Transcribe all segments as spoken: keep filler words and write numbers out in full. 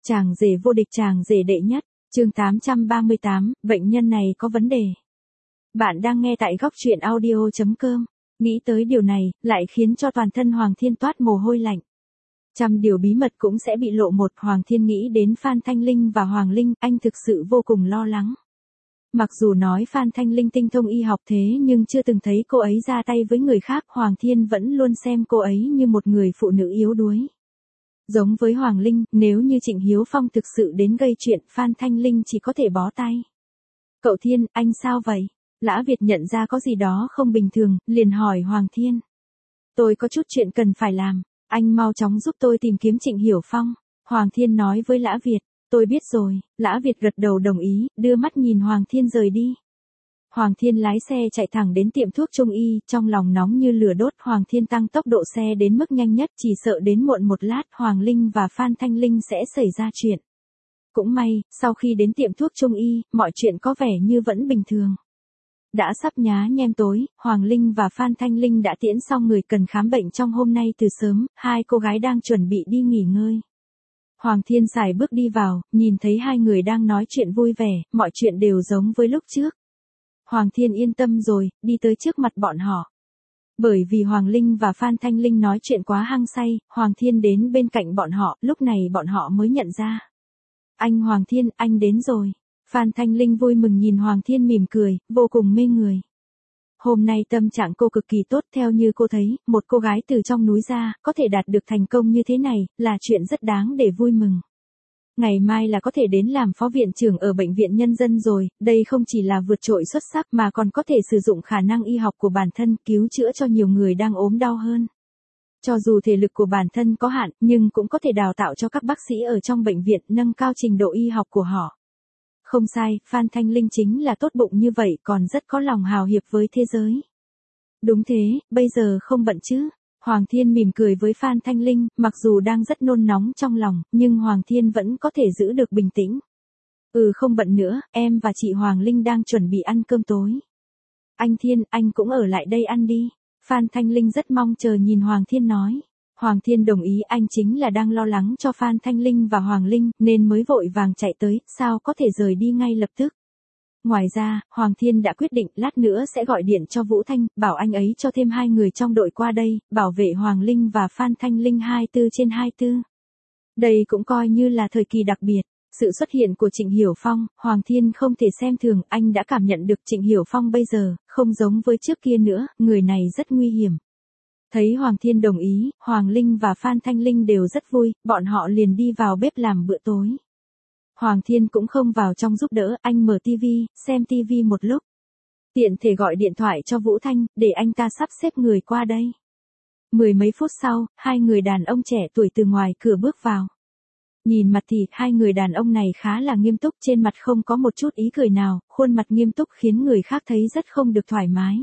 Chàng rể vô địch, chàng rể đệ nhất, chương tám trăm ba mươi tám, bệnh nhân này có vấn đề. Bạn đang nghe tại góc truyện audio chấm com. Nghĩ tới điều này, lại khiến cho toàn thân Hoàng Thiên toát mồ hôi lạnh. Trăm điều bí mật cũng sẽ bị lộ một. Hoàng Thiên nghĩ đến Phan Thanh Linh và Hoàng Linh, anh thực sự vô cùng lo lắng. Mặc dù nói Phan Thanh Linh tinh thông y học thế nhưng chưa từng thấy cô ấy ra tay với người khác. Hoàng Thiên vẫn luôn xem cô ấy như một người phụ nữ yếu đuối. Giống với Hoàng Linh, nếu như Trịnh Hiếu Phong thực sự đến gây chuyện, Phan Thanh Linh chỉ có thể bó tay. Cậu Thiên, anh sao vậy? Lã Việt nhận ra có gì đó không bình thường, liền hỏi Hoàng Thiên. Tôi có chút chuyện cần phải làm, anh mau chóng giúp tôi tìm kiếm Trịnh Hiểu Phong. Hoàng Thiên nói với Lã Việt, tôi biết rồi. Lã Việt gật đầu đồng ý, đưa mắt nhìn Hoàng Thiên rời đi. Hoàng Thiên lái xe chạy thẳng đến tiệm thuốc Trung y, trong lòng nóng như lửa đốt. Hoàng Thiên tăng tốc độ xe đến mức nhanh nhất, chỉ sợ đến muộn một lát Hoàng Linh và Phan Thanh Linh sẽ xảy ra chuyện. Cũng may, sau khi đến tiệm thuốc Trung y, mọi chuyện có vẻ như vẫn bình thường. Đã sắp nhá nhem tối, Hoàng Linh và Phan Thanh Linh đã tiễn xong người cần khám bệnh trong hôm nay từ sớm, hai cô gái đang chuẩn bị đi nghỉ ngơi. Hoàng Thiên sải bước đi vào, nhìn thấy hai người đang nói chuyện vui vẻ, mọi chuyện đều giống với lúc trước. Hoàng Thiên yên tâm rồi, đi tới trước mặt bọn họ. Bởi vì Hoàng Linh và Phan Thanh Linh nói chuyện quá hăng say, Hoàng Thiên đến bên cạnh bọn họ, lúc này bọn họ mới nhận ra. Anh Hoàng Thiên, anh đến rồi. Phan Thanh Linh vui mừng nhìn Hoàng Thiên mỉm cười, vô cùng mê người. Hôm nay tâm trạng cô cực kỳ tốt, theo như cô thấy, một cô gái từ trong núi ra, có thể đạt được thành công như thế này, là chuyện rất đáng để vui mừng. Ngày mai là có thể đến làm phó viện trưởng ở Bệnh viện Nhân dân rồi, đây không chỉ là vượt trội xuất sắc mà còn có thể sử dụng khả năng y học của bản thân cứu chữa cho nhiều người đang ốm đau hơn. Cho dù thể lực của bản thân có hạn, nhưng cũng có thể đào tạo cho các bác sĩ ở trong bệnh viện nâng cao trình độ y học của họ. Không sai, Phan Thanh Linh chính là tốt bụng như vậy, còn rất có lòng hào hiệp với thế giới. Đúng thế, bây giờ không bận chứ? Hoàng Thiên mỉm cười với Phan Thanh Linh, mặc dù đang rất nôn nóng trong lòng, nhưng Hoàng Thiên vẫn có thể giữ được bình tĩnh. Ừ không bận nữa, em và chị Hoàng Linh đang chuẩn bị ăn cơm tối. Anh Thiên, anh cũng ở lại đây ăn đi. Phan Thanh Linh rất mong chờ nhìn Hoàng Thiên nói. Hoàng Thiên đồng ý, anh chính là đang lo lắng cho Phan Thanh Linh và Hoàng Linh, nên mới vội vàng chạy tới, sao có thể rời đi ngay lập tức. Ngoài ra, Hoàng Thiên đã quyết định lát nữa sẽ gọi điện cho Vũ Thanh, bảo anh ấy cho thêm hai người trong đội qua đây, bảo vệ Hoàng Linh và Phan Thanh Linh hai mươi bốn trên hai mươi bốn. Đây cũng coi như là thời kỳ đặc biệt. Sự xuất hiện của Trịnh Hiểu Phong, Hoàng Thiên không thể xem thường, anh đã cảm nhận được Trịnh Hiểu Phong bây giờ, không giống với trước kia nữa, người này rất nguy hiểm. Thấy Hoàng Thiên đồng ý, Hoàng Linh và Phan Thanh Linh đều rất vui, bọn họ liền đi vào bếp làm bữa tối. Hoàng Thiên cũng không vào trong giúp đỡ, anh mở tivi, xem tivi một lúc. Tiện thể gọi điện thoại cho Vũ Thanh, để anh ta sắp xếp người qua đây. Mười mấy phút sau, hai người đàn ông trẻ tuổi từ ngoài cửa bước vào. Nhìn mặt thì, hai người đàn ông này khá là nghiêm túc, trên mặt không có một chút ý cười nào, khuôn mặt nghiêm túc khiến người khác thấy rất không được thoải mái.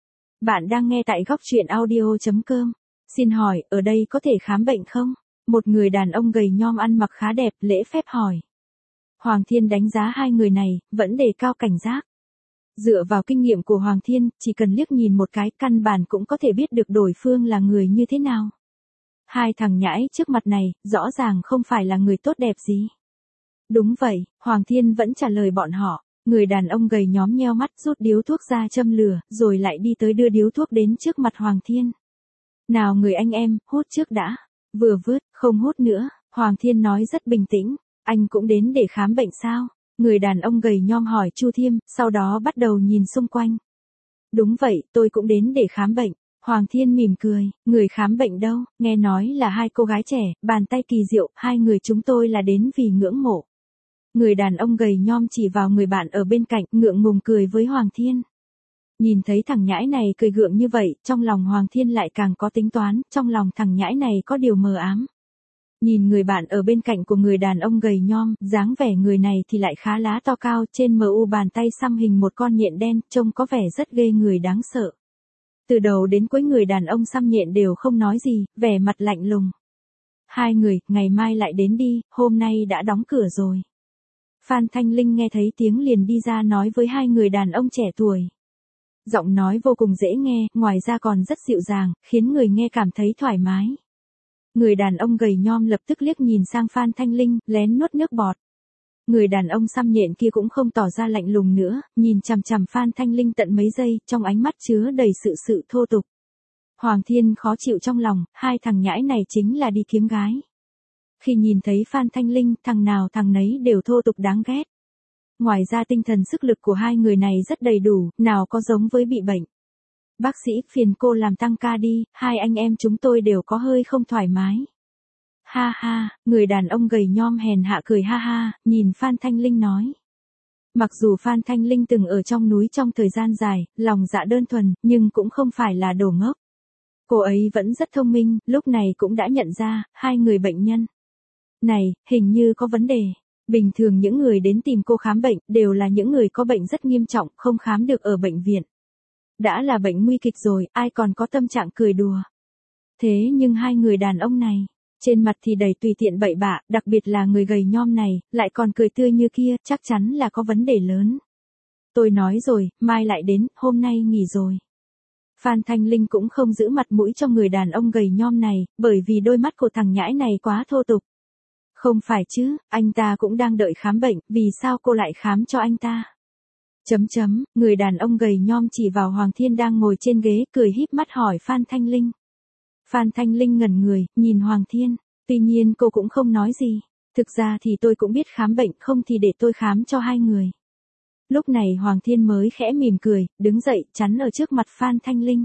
Bạn đang nghe tại góc truyện audio chấm com. Xin hỏi, ở đây có thể khám bệnh không? Một người đàn ông gầy nhom ăn mặc khá đẹp, lễ phép hỏi. Hoàng Thiên đánh giá hai người này, vẫn đề cao cảnh giác. Dựa vào kinh nghiệm của Hoàng Thiên, chỉ cần liếc nhìn một cái, căn bản cũng có thể biết được đối phương là người như thế nào. Hai thằng nhãi trước mặt này, rõ ràng không phải là người tốt đẹp gì. Đúng vậy, Hoàng Thiên vẫn trả lời bọn họ. Người đàn ông gầy nhóm nheo mắt rút điếu thuốc ra châm lửa, rồi lại đi tới đưa điếu thuốc đến trước mặt Hoàng Thiên. Nào người anh em, hút trước đã. Vừa vứt, không hút nữa, Hoàng Thiên nói rất bình tĩnh. Anh cũng đến để khám bệnh sao? Người đàn ông gầy nhom hỏi Chu Thiêm, sau đó bắt đầu nhìn xung quanh. Đúng vậy, tôi cũng đến để khám bệnh. Hoàng Thiên mỉm cười, người khám bệnh đâu, nghe nói là hai cô gái trẻ, bàn tay kỳ diệu, hai người chúng tôi là đến vì ngưỡng mộ. Người đàn ông gầy nhom chỉ vào người bạn ở bên cạnh, ngượng ngùng cười với Hoàng Thiên. Nhìn thấy thằng nhãi này cười gượng như vậy, trong lòng Hoàng Thiên lại càng có tính toán, trong lòng thằng nhãi này có điều mờ ám. Nhìn người bạn ở bên cạnh của người đàn ông gầy nhom, dáng vẻ người này thì lại khá lá to cao, trên mờ u bàn tay xăm hình một con nhện đen, trông có vẻ rất ghê người đáng sợ. Từ đầu đến cuối người đàn ông xăm nhện đều không nói gì, vẻ mặt lạnh lùng. Hai người, ngày mai lại đến đi, hôm nay đã đóng cửa rồi. Phan Thanh Linh nghe thấy tiếng liền đi ra nói với hai người đàn ông trẻ tuổi. Giọng nói vô cùng dễ nghe, ngoài ra còn rất dịu dàng, khiến người nghe cảm thấy thoải mái. Người đàn ông gầy nhom lập tức liếc nhìn sang Phan Thanh Linh, lén nuốt nước bọt. Người đàn ông xăm nhện kia cũng không tỏ ra lạnh lùng nữa, nhìn chằm chằm Phan Thanh Linh tận mấy giây, trong ánh mắt chứa đầy sự sự thô tục. Hoàng Thiên khó chịu trong lòng, hai thằng nhãi này chính là đi kiếm gái. Khi nhìn thấy Phan Thanh Linh, thằng nào thằng nấy đều thô tục đáng ghét. Ngoài ra tinh thần sức lực của hai người này rất đầy đủ, nào có giống với bị bệnh. Bác sĩ, phiền cô làm tăng ca đi, hai anh em chúng tôi đều có hơi không thoải mái. Ha ha, người đàn ông gầy nhom hèn hạ cười ha ha, nhìn Phan Thanh Linh nói. Mặc dù Phan Thanh Linh từng ở trong núi trong thời gian dài, lòng dạ đơn thuần, nhưng cũng không phải là đồ ngốc. Cô ấy vẫn rất thông minh, lúc này cũng đã nhận ra, hai người bệnh nhân này, hình như có vấn đề. Bình thường những người đến tìm cô khám bệnh, đều là những người có bệnh rất nghiêm trọng, không khám được ở bệnh viện. Đã là bệnh nguy kịch rồi, ai còn có tâm trạng cười đùa. Thế nhưng hai người đàn ông này, trên mặt thì đầy tùy tiện bậy bạ, đặc biệt là người gầy nhom này, lại còn cười tươi như kia, chắc chắn là có vấn đề lớn. Tôi nói rồi, mai lại đến, hôm nay nghỉ rồi. Phan Thanh Linh cũng không giữ mặt mũi cho người đàn ông gầy nhom này, bởi vì đôi mắt của thằng nhãi này quá thô tục. Không phải chứ, anh ta cũng đang đợi khám bệnh, vì sao cô lại khám cho anh ta? Chấm chấm, người đàn ông gầy nhom chỉ vào Hoàng Thiên đang ngồi trên ghế, cười híp mắt hỏi Phan Thanh Linh. Phan Thanh Linh ngẩn người, nhìn Hoàng Thiên, tuy nhiên cô cũng không nói gì. Thực ra thì tôi cũng biết khám bệnh, không thì để tôi khám cho hai người. Lúc này Hoàng Thiên mới khẽ mỉm cười, đứng dậy, chắn ở trước mặt Phan Thanh Linh.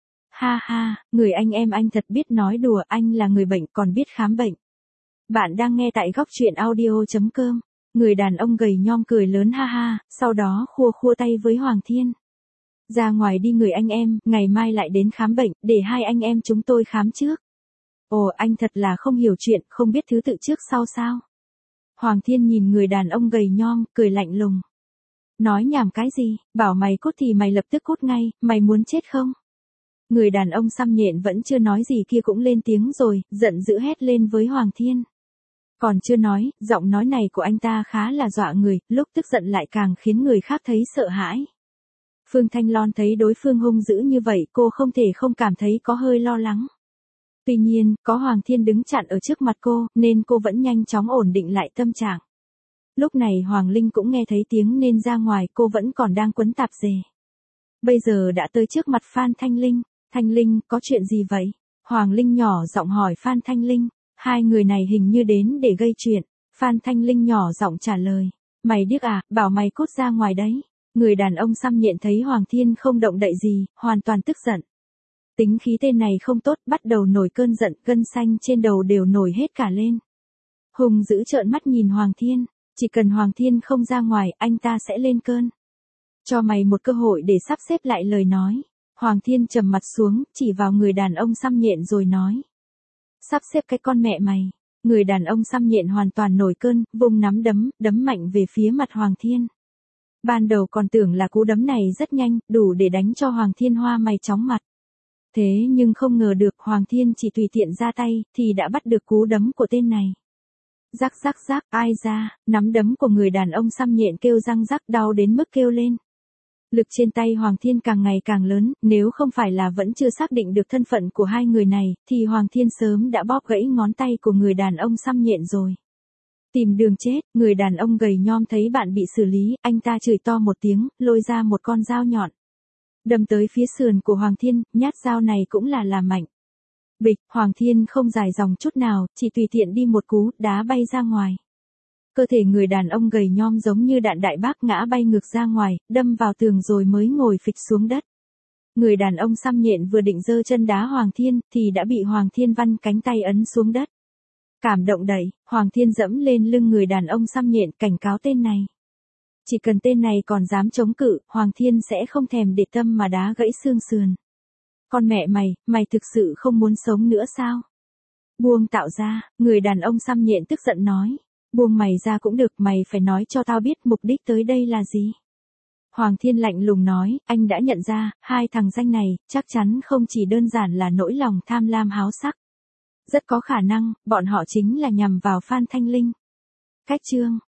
Ha ha, người anh em anh thật biết nói đùa, anh là người bệnh còn biết khám bệnh. Bạn đang nghe tại góc truyện audio chấm com. Người đàn ông gầy nhom cười lớn ha ha, sau đó khua khua tay với Hoàng Thiên. Ra ngoài đi người anh em, ngày mai lại đến khám bệnh, để hai anh em chúng tôi khám trước. Ồ, anh thật là không hiểu chuyện, không biết thứ tự trước sau sao. Hoàng Thiên nhìn người đàn ông gầy nhom, cười lạnh lùng. Nói nhảm cái gì, bảo mày cút thì mày lập tức cút ngay, mày muốn chết không? Người đàn ông xăm nhện vẫn chưa nói gì kia cũng lên tiếng rồi, giận dữ hét lên với Hoàng Thiên. Còn chưa nói, giọng nói này của anh ta khá là dọa người, lúc tức giận lại càng khiến người khác thấy sợ hãi. Phương Thanh Loan thấy đối phương hung dữ như vậy, cô không thể không cảm thấy có hơi lo lắng. Tuy nhiên, có Hoàng Thiên đứng chặn ở trước mặt cô, nên cô vẫn nhanh chóng ổn định lại tâm trạng. Lúc này Hoàng Linh cũng nghe thấy tiếng nên ra ngoài, cô vẫn còn đang quấn tạp dề. Bây giờ đã tới trước mặt Phan Thanh Linh. Thanh Linh, có chuyện gì vậy? Hoàng Linh nhỏ giọng hỏi Phan Thanh Linh. Hai người này hình như đến để gây chuyện. Phan Thanh Linh nhỏ giọng trả lời. Mày điếc à, bảo mày cút ra ngoài đấy. Người đàn ông xăm nhện thấy Hoàng Thiên không động đậy gì, hoàn toàn tức giận. Tính khí tên này không tốt, bắt đầu nổi cơn giận, gân xanh trên đầu đều nổi hết cả lên. Hùng dữ trợn mắt nhìn Hoàng Thiên. Chỉ cần Hoàng Thiên không ra ngoài, anh ta sẽ lên cơn. Cho mày một cơ hội để sắp xếp lại lời nói. Hoàng Thiên trầm mặt xuống, chỉ vào người đàn ông xăm nhện rồi nói. Sắp xếp cái con mẹ mày. Người đàn ông xăm nhện hoàn toàn nổi cơn, vùng nắm đấm, đấm mạnh về phía mặt Hoàng Thiên. Ban đầu còn tưởng là cú đấm này rất nhanh, đủ để đánh cho Hoàng Thiên hoa mày chóng mặt. Thế nhưng không ngờ được Hoàng Thiên chỉ tùy tiện ra tay, thì đã bắt được cú đấm của tên này. Rắc rắc rắc, ai ra, nắm đấm của người đàn ông xăm nhện kêu răng rắc đau đến mức kêu lên. Lực trên tay Hoàng Thiên càng ngày càng lớn, nếu không phải là vẫn chưa xác định được thân phận của hai người này, thì Hoàng Thiên sớm đã bóp gãy ngón tay của người đàn ông xăm nhện rồi. Tìm đường chết, người đàn ông gầy nhom thấy bạn bị xử lý, anh ta chửi to một tiếng, lôi ra một con dao nhọn. Đâm tới phía sườn của Hoàng Thiên, nhát dao này cũng là là mạnh. Bịch, Hoàng Thiên không dài dòng chút nào, chỉ tùy tiện đi một cú, đá bay ra ngoài. Cơ thể người đàn ông gầy nhom giống như đạn đại bác ngã bay ngược ra ngoài, đâm vào tường rồi mới ngồi phịch xuống đất. Người đàn ông xăm nhện vừa định giơ chân đá Hoàng Thiên, thì đã bị Hoàng Thiên văn cánh tay ấn xuống đất. Cảm động đẩy, Hoàng Thiên dẫm lên lưng người đàn ông xăm nhện, cảnh cáo tên này. Chỉ cần tên này còn dám chống cự, Hoàng Thiên sẽ không thèm để tâm mà đá gãy xương sườn. Con mẹ mày, mày thực sự không muốn sống nữa sao? Buông tạo ra, người đàn ông xăm nhện tức giận nói. Buông mày ra cũng được, mày phải nói cho tao biết mục đích tới đây là gì. Hoàng Thiên lạnh lùng nói, anh đã nhận ra, hai thằng danh này, chắc chắn không chỉ đơn giản là nỗi lòng tham lam háo sắc. Rất có khả năng, bọn họ chính là nhằm vào Phan Thanh Linh. Cách chương